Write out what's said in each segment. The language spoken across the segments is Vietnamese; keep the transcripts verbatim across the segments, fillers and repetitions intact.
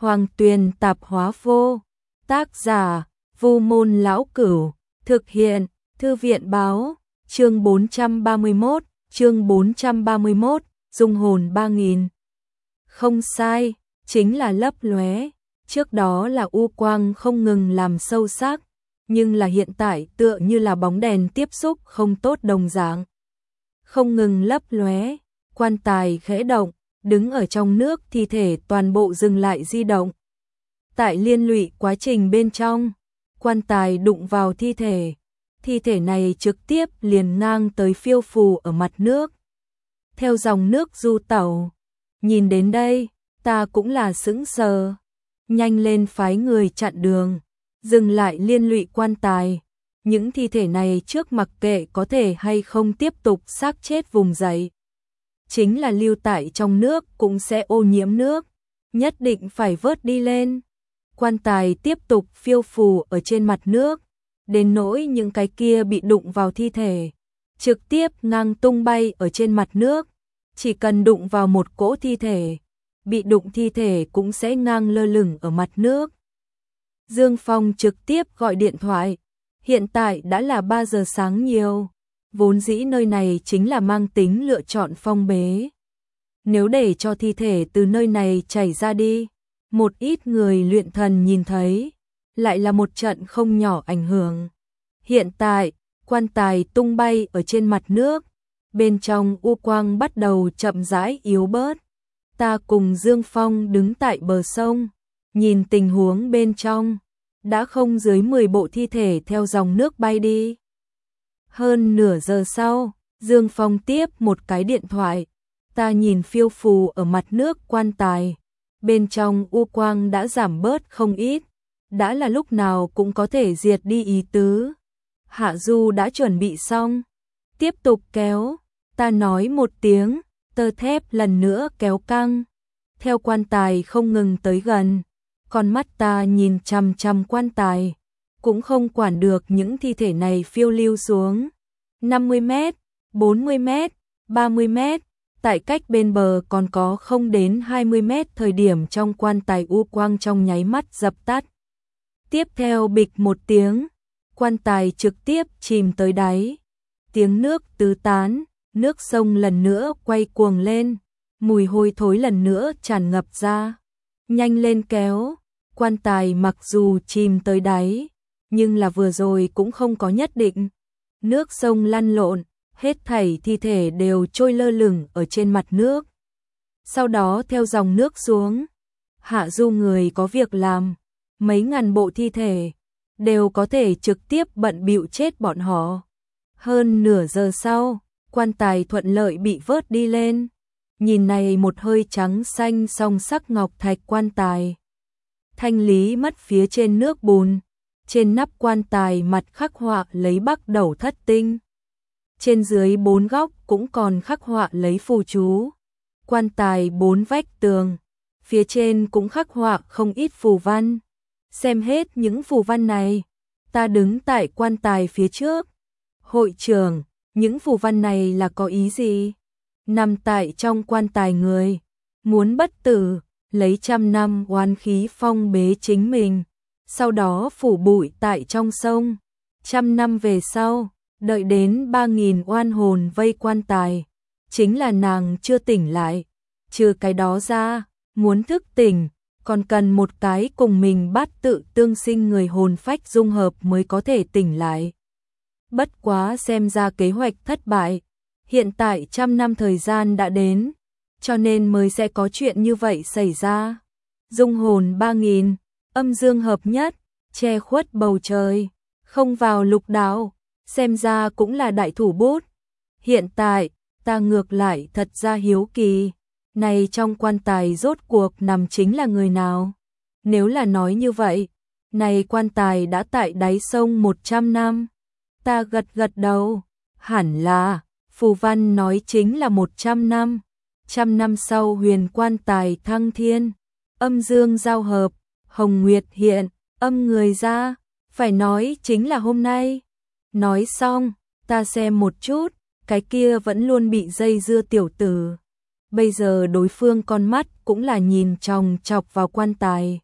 Hoàng Tuyền Tạp Hóa Vô. Tác giả: Vu Môn Lão Cửu. Thực hiện: Thư viện báo. Chương bốn trăm ba mươi mốt, chương bốn trăm ba mươi mốt, dung hồn ba nghìn. Không sai, chính là lấp lóe. Trước đó là u quang không ngừng làm sâu sắc, nhưng là hiện tại tựa như là bóng đèn tiếp xúc không tốt đồng dạng. Không ngừng lấp lóe, quan tài khẽ động, đứng ở trong nước thi thể toàn bộ dừng lại di động. Tại liên lụy quá trình bên trong, quan tài đụng vào thi thể, thi thể này trực tiếp liền ngang tới phiêu phù ở mặt nước. Theo dòng nước du tẩu, nhìn đến đây, ta cũng là sững sờ, nhanh lên phái người chặn đường, dừng lại liên lụy quan tài. Những thi thể này trước mặc kệ có thể hay không tiếp tục xác chết vùng dậy, chính là lưu tại trong nước cũng sẽ ô nhiễm nước, nhất định phải vớt đi lên. Quan tài tiếp tục phiêu phù ở trên mặt nước, đến nỗi những cái kia bị đụng vào thi thể, trực tiếp ngang tung bay ở trên mặt nước. Chỉ cần đụng vào một cỗ thi thể, bị đụng thi thể cũng sẽ ngang lơ lửng ở mặt nước. Dương Phong trực tiếp gọi điện thoại. Hiện tại đã là ba giờ sáng nhiều, vốn dĩ nơi này chính là mang tính lựa chọn phong bế. Nếu để cho thi thể từ nơi này chảy ra đi, một ít người luyện thần nhìn thấy, lại là một trận không nhỏ ảnh hưởng. Hiện tại, quan tài tung bay ở trên mặt nước, bên trong u quang bắt đầu chậm rãi yếu bớt. Ta cùng Dương Phong đứng tại bờ sông, nhìn tình huống bên trong, đã không dưới mười bộ thi thể theo dòng nước bay đi. Hơn nửa giờ sau, Dương Phong tiếp một cái điện thoại, ta nhìn phiêu phù ở mặt nước quan tài, bên trong u quang đã giảm bớt không ít, đã là lúc nào cũng có thể diệt đi ý tứ. Hạ Du đã chuẩn bị xong, tiếp tục kéo, ta nói một tiếng, tơ thép lần nữa kéo căng, theo quan tài không ngừng tới gần. Con mắt ta nhìn chằm chằm quan tài, cũng không quản được những thi thể này phiêu lưu xuống. năm mươi mét, bốn mươi mét, ba mươi mét, tại cách bên bờ còn có không đến hai mươi mét thời điểm trong quan tài u quang trong nháy mắt dập tắt. Tiếp theo bịch một tiếng, quan tài trực tiếp chìm tới đáy. Tiếng nước tứ tán, nước sông lần nữa quay cuồng lên, mùi hôi thối lần nữa tràn ngập ra. Nhanh lên kéo. Quan tài mặc dù chìm tới đáy, nhưng là vừa rồi cũng không có nhất định. Nước sông lăn lộn, hết thảy thi thể đều trôi lơ lửng ở trên mặt nước. Sau đó theo dòng nước xuống, Hạ Du người có việc làm, mấy ngàn bộ thi thể, đều có thể trực tiếp bận bịu chết bọn họ. Hơn nửa giờ sau, quan tài thuận lợi bị vớt đi lên. Nhìn này một hơi trắng xanh song sắc ngọc thạch quan tài. Thanh lý mất phía trên nước bùn, trên nắp quan tài mặt khắc họa lấy Bắc Đẩu Thất Tinh. Trên dưới bốn góc cũng còn khắc họa lấy phù chú. Quan tài bốn vách tường, phía trên cũng khắc họa không ít phù văn. Xem hết những phù văn này, ta đứng tại quan tài phía trước. Hội trưởng, những phù văn này là có ý gì? Nằm tại trong quan tài người, muốn bất tử, lấy trăm năm oán khí phong bế chính mình, sau đó phủ bụi tại trong sông. Trăm năm về sau, đợi đến ba nghìn oan hồn vây quan tài, chính là nàng chưa tỉnh lại. Trừ cái đó ra, muốn thức tỉnh, còn cần một cái cùng mình bát tự tương sinh người hồn phách dung hợp mới có thể tỉnh lại. Bất quá xem ra kế hoạch thất bại, hiện tại trăm năm thời gian đã đến, cho nên mới sẽ có chuyện như vậy xảy ra. Dung hồn ba nghìn, âm dương hợp nhất, che khuất bầu trời, không vào lục đạo, xem ra cũng là đại thủ bút. Hiện tại, ta ngược lại thật ra hiếu kỳ, này trong quan tài rốt cuộc nằm chính là người nào? Nếu là nói như vậy, này quan tài đã tại đáy sông một trăm năm. Ta gật gật đầu, hẳn là, phù văn nói chính là một trăm năm. Trăm năm sau huyền quan tài thăng thiên, âm dương giao hợp, hồng nguyệt hiện, âm người ra, phải nói chính là hôm nay. Nói xong, ta xem một chút, cái kia vẫn luôn bị dây dưa tiểu tử. bây giờ đối phương con mắt cũng là nhìn chòng chọc vào quan tài.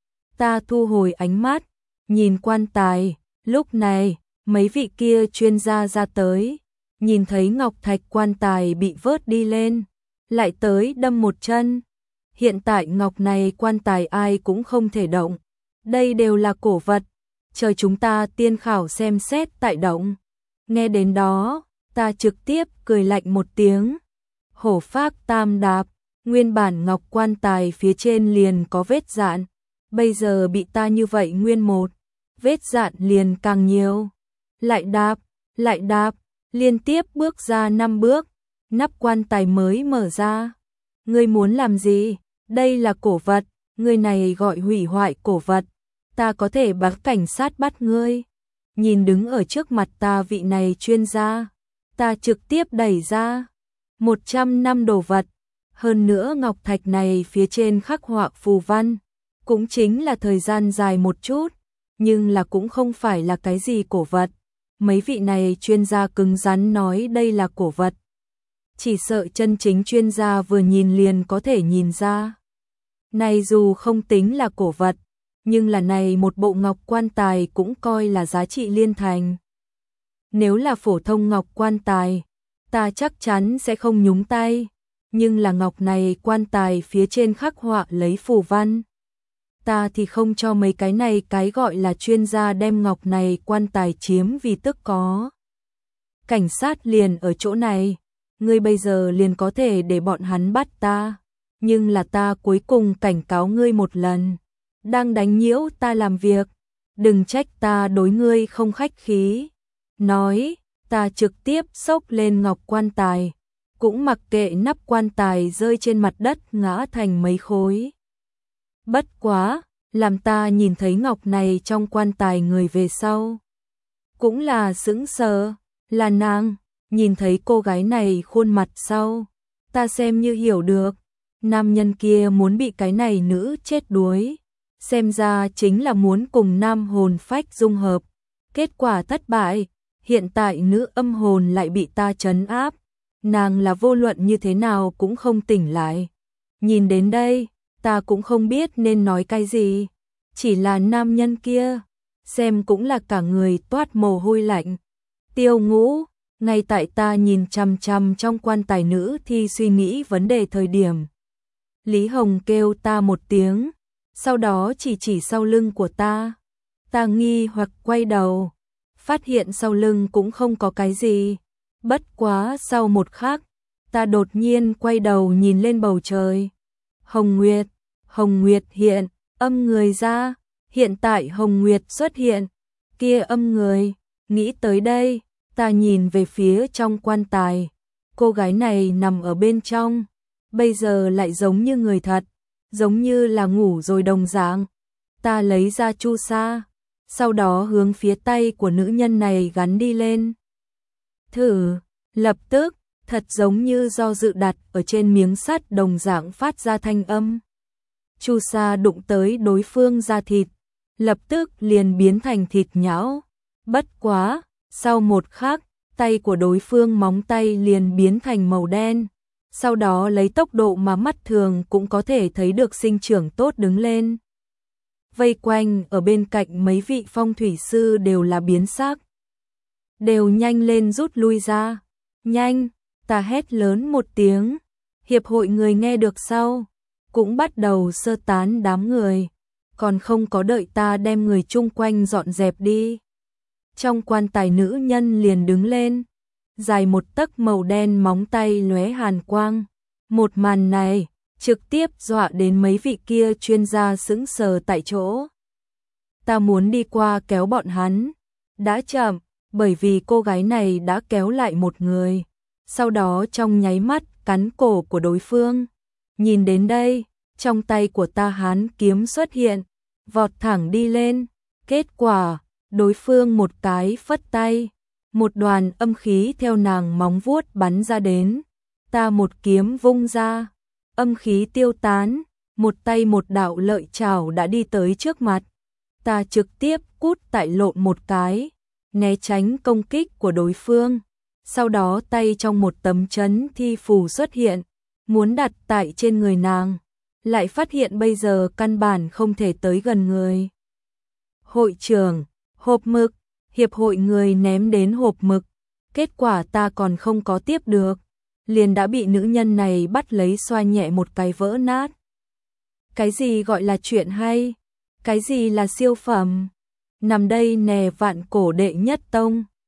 Ta thu hồi ánh mắt, nhìn quan tài, lúc này, mấy vị kia chuyên gia ra tới, nhìn thấy ngọc thạch quan tài bị vớt đi lên, lại tới đâm một chân. Hiện tại ngọc này quan tài ai cũng không thể động, đây đều là cổ vật, chờ chúng ta tiên khảo xem xét tại động. Nghe đến đó, ta trực tiếp cười lạnh một tiếng. Hổ phác tam đạp, nguyên bản ngọc quan tài phía trên liền có vết dạn, bây giờ bị ta như vậy nguyên một, vết dạn liền càng nhiều. Lại đạp, lại đạp, liên tiếp bước ra năm bước, nắp quan tài mới mở ra. Ngươi muốn làm gì? Đây là cổ vật, ngươi này gọi hủy hoại cổ vật, ta có thể báo cảnh sát bắt ngươi. Nhìn đứng ở trước mặt ta vị này chuyên gia, ta trực tiếp đẩy ra một trăm năm đồ vật, hơn nữa ngọc thạch này phía trên khắc họa phù văn, cũng chính là thời gian dài một chút, nhưng là cũng không phải là cái gì cổ vật. Mấy vị này chuyên gia cứng rắn nói đây là cổ vật. Chỉ sợ chân chính chuyên gia vừa nhìn liền có thể nhìn ra. Này dù không tính là cổ vật, nhưng là này một bộ ngọc quan tài cũng coi là giá trị liên thành. Nếu là phổ thông ngọc quan tài, ta chắc chắn sẽ không nhúng tay, nhưng là ngọc này quan tài phía trên khắc họa lấy phù văn. Ta thì không cho mấy cái này cái gọi là chuyên gia đem ngọc này quan tài chiếm vì tức có. Cảnh sát liền ở chỗ này, ngươi bây giờ liền có thể để bọn hắn bắt ta, nhưng là ta cuối cùng cảnh cáo ngươi một lần, đang đánh nhiễu ta làm việc, đừng trách ta đối ngươi không khách khí. Nói, ta trực tiếp xốc lên ngọc quan tài, cũng mặc kệ nắp quan tài rơi trên mặt đất ngã thành mấy khối. Bất quá, làm ta nhìn thấy ngọc này trong quan tài người về sau. Cũng là sững sờ, là nàng, nhìn thấy cô gái này khuôn mặt sau. Ta xem như hiểu được, nam nhân kia muốn bị cái này nữ chết đuối. Xem ra chính là muốn cùng nam hồn phách dung hợp. Kết quả thất bại, hiện tại nữ âm hồn lại bị ta trấn áp. Nàng là vô luận như thế nào cũng không tỉnh lại. Nhìn đến đây, ta cũng không biết nên nói cái gì. Chỉ là nam nhân kia, xem cũng là cả người toát mồ hôi lạnh. Tiêu Ngũ, ngay tại ta nhìn chằm chằm trong quan tài nữ thi suy nghĩ vấn đề thời điểm. Lý Hồng kêu ta một tiếng, sau đó chỉ chỉ sau lưng của ta. Ta nghi hoặc quay đầu, phát hiện sau lưng cũng không có cái gì. Bất quá sau một khắc, ta đột nhiên quay đầu nhìn lên bầu trời. Hồng Nguyệt, Hồng Nguyệt hiện, âm người ra, hiện tại Hồng Nguyệt xuất hiện, kia âm người, nghĩ tới đây, ta nhìn về phía trong quan tài, cô gái này nằm ở bên trong, bây giờ lại giống như người thật, giống như là ngủ rồi đồng dạng. Ta lấy ra chu sa, sau đó hướng phía tay của nữ nhân này gắn đi lên. Thử, lập tức, thật giống như do dự đặt ở trên miếng sắt đồng dạng phát ra thanh âm. Chu sa đụng tới đối phương da thịt, lập tức liền biến thành thịt nhão. Bất quá, sau một khắc, tay của đối phương móng tay liền biến thành màu đen. Sau đó lấy tốc độ mà mắt thường cũng có thể thấy được sinh trưởng tốt đứng lên. Vây quanh ở bên cạnh mấy vị phong thủy sư đều là biến sắc. Đều nhanh lên rút lui ra. Nhanh, ta hét lớn một tiếng. Hiệp hội người nghe được sau, cũng bắt đầu sơ tán đám người. Còn không có đợi ta đem người chung quanh dọn dẹp đi. Trong quan tài nữ nhân liền đứng lên. Dài một tấc màu đen móng tay lóe hàn quang. Một màn này trực tiếp dọa đến mấy vị kia chuyên gia sững sờ tại chỗ. Ta muốn đi qua kéo bọn hắn, đã chậm, bởi vì cô gái này đã kéo lại một người, sau đó trong nháy mắt cắn cổ của đối phương. Nhìn đến đây, trong tay của ta hán kiếm xuất hiện, vọt thẳng đi lên, kết quả, đối phương một cái phất tay, một đoàn âm khí theo nàng móng vuốt bắn ra đến, ta một kiếm vung ra, âm khí tiêu tán, một tay một đạo lợi chảo đã đi tới trước mặt, ta trực tiếp cút tại lộn một cái, né tránh công kích của đối phương, sau đó tay trong một tấm chấn thi phù xuất hiện, muốn đặt tại trên người nàng, lại phát hiện bây giờ căn bản không thể tới gần người. Hội trưởng, hộp mực, hiệp hội người ném đến hộp mực, kết quả ta còn không có tiếp được, liền đã bị nữ nhân này bắt lấy xoa nhẹ một cái vỡ nát. Cái gì gọi là chuyện hay? Cái gì là siêu phẩm? Nằm đây nè vạn cổ đệ nhất tông.